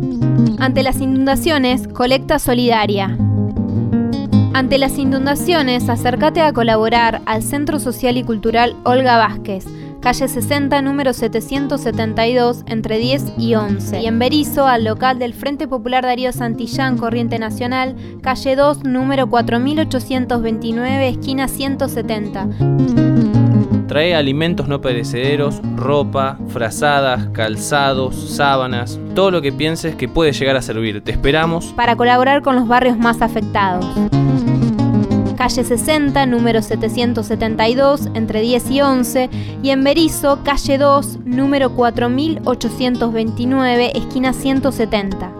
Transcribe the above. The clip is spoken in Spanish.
Ante las inundaciones, colecta solidaria. Ante las inundaciones, acércate a colaborar al Centro Social y Cultural Olga Vázquez, calle 60, número 772, entre 10 y 11. Y en Berisso, al local del Frente Popular Darío Santillán, Corriente Nacional, calle 2, número 4829, esquina 170. Trae alimentos no perecederos, ropa, frazadas, calzados, sábanas, todo lo que pienses que puede llegar a servir. Te esperamos para colaborar con los barrios más afectados. Calle 60, número 772, entre 10 y 11, y en Berisso, calle 2, número 4829, esquina 170.